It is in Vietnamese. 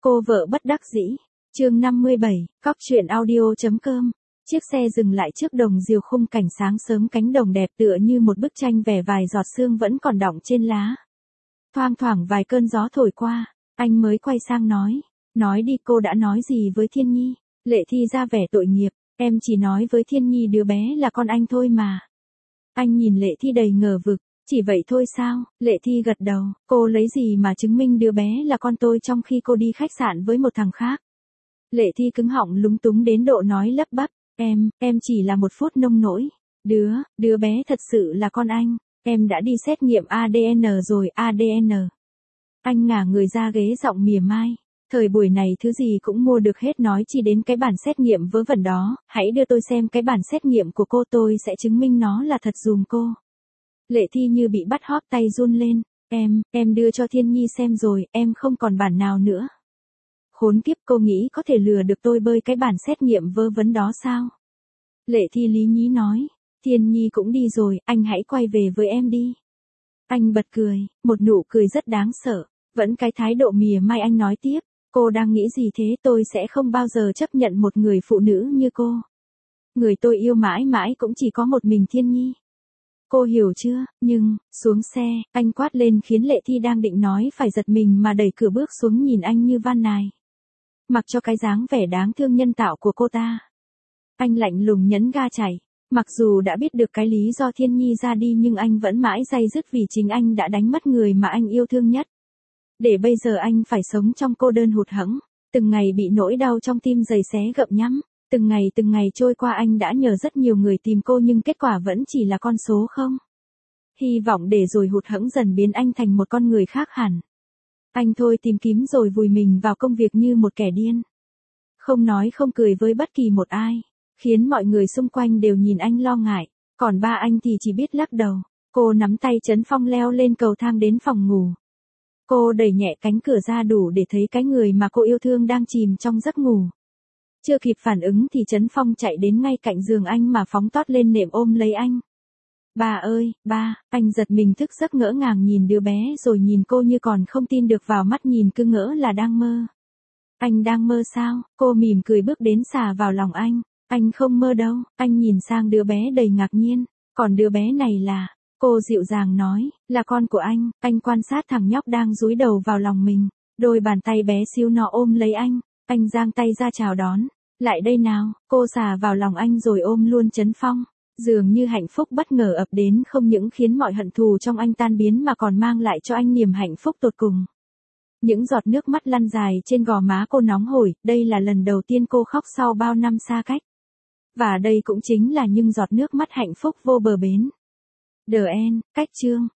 Cô vợ bất đắc dĩ. Chương 57, Cóc truyện audio.com. Chiếc xe dừng lại trước đồng diều khung cảnh sáng sớm, cánh đồng đẹp tựa như một bức tranh vẽ, vài giọt sương vẫn còn đọng trên lá. Thoang thoảng vài cơn gió thổi qua, anh mới quay sang nói đi, cô đã nói gì với Thiên Nhi? Lệ Thi ra vẻ tội nghiệp, em chỉ nói với Thiên Nhi đứa bé là con anh thôi mà. Anh nhìn Lệ Thi đầy ngờ vực, chỉ vậy thôi sao? Lệ Thi gật đầu, cô lấy gì mà chứng minh đứa bé là con tôi trong khi cô đi khách sạn với một thằng khác? Lệ Thi cứng họng lúng túng đến độ nói lắp bắp, em chỉ là một phút nông nỗi. Đứa bé thật sự là con anh, em đã đi xét nghiệm ADN rồi. ADN. Anh ngả người ra ghế giọng mỉa mai. Thời buổi này thứ gì cũng mua được hết, nói chi đến cái bản xét nghiệm vớ vẩn đó, hãy đưa tôi xem cái bản xét nghiệm của cô, tôi sẽ chứng minh nó là thật giùm cô. Lệ Thi như bị bắt hóp, tay run lên, em đưa cho Thiên Nhi xem rồi, em không còn bản nào nữa. Khốn kiếp, cô nghĩ có thể lừa được tôi bơi cái bản xét nghiệm vớ vẩn đó sao? Lệ Thi lý nhí nói, Thiên Nhi cũng đi rồi, anh hãy quay về với em đi. Anh bật cười, một nụ cười rất đáng sợ, vẫn cái thái độ mỉa mai. Anh nói tiếp, cô đang nghĩ gì thế? Tôi sẽ không bao giờ chấp nhận một người phụ nữ như cô. Người tôi yêu mãi mãi cũng chỉ có một mình Thiên Nhi. Cô hiểu chưa? Nhưng, xuống xe, anh quát lên khiến Lệ Thi đang định nói phải giật mình mà đẩy cửa bước xuống, nhìn anh như van nài. Mặc cho cái dáng vẻ đáng thương nhân tạo của cô ta, anh lạnh lùng nhấn ga chạy. Mặc dù đã biết được cái lý do Thiên Nhi ra đi, nhưng anh vẫn mãi day dứt vì chính anh đã đánh mất người mà anh yêu thương nhất. Để bây giờ anh phải sống trong cô đơn hụt hẫng, từng ngày bị nỗi đau trong tim giày xé gặm nhấm. Từng ngày trôi qua, anh đã nhờ rất nhiều người tìm cô nhưng kết quả vẫn chỉ là con số không. Hy vọng để rồi hụt hẫng dần biến anh thành một con người khác hẳn. Anh thôi tìm kiếm rồi vùi mình vào công việc như một kẻ điên. Không nói không cười với bất kỳ một ai, khiến mọi người xung quanh đều nhìn anh lo ngại, còn ba anh thì chỉ biết lắc đầu. Cô nắm tay Trấn Phong leo lên cầu thang đến phòng ngủ. Cô đẩy nhẹ cánh cửa ra đủ để thấy cái người mà cô yêu thương đang chìm trong giấc ngủ. Chưa kịp phản ứng thì Trấn Phong chạy đến ngay cạnh giường anh mà phóng tót lên nệm ôm lấy anh. Ba ơi, ba! Anh giật mình thức giấc, ngỡ ngàng nhìn đứa bé rồi nhìn cô như còn không tin được vào mắt, nhìn cứ ngỡ là đang mơ. Anh đang mơ sao? Cô mỉm cười bước đến xà vào lòng anh. Anh không mơ đâu. Anh nhìn sang đứa bé đầy ngạc nhiên. Còn đứa bé này là... Cô dịu dàng nói, là con của anh. Anh quan sát thằng nhóc đang dúi đầu vào lòng mình. Đôi bàn tay bé xíu nó ôm lấy anh. Anh giang tay ra chào đón. Lại đây nào. Cô xà vào lòng anh rồi ôm luôn Trấn Phong. Dường như hạnh phúc bất ngờ ập đến không những khiến mọi hận thù trong anh tan biến mà còn mang lại cho anh niềm hạnh phúc tột cùng. Những giọt nước mắt lăn dài trên gò má cô nóng hổi, đây là lần đầu tiên cô khóc sau bao năm xa cách. Và đây cũng chính là những giọt nước mắt hạnh phúc vô bờ bến. The End, cách chương.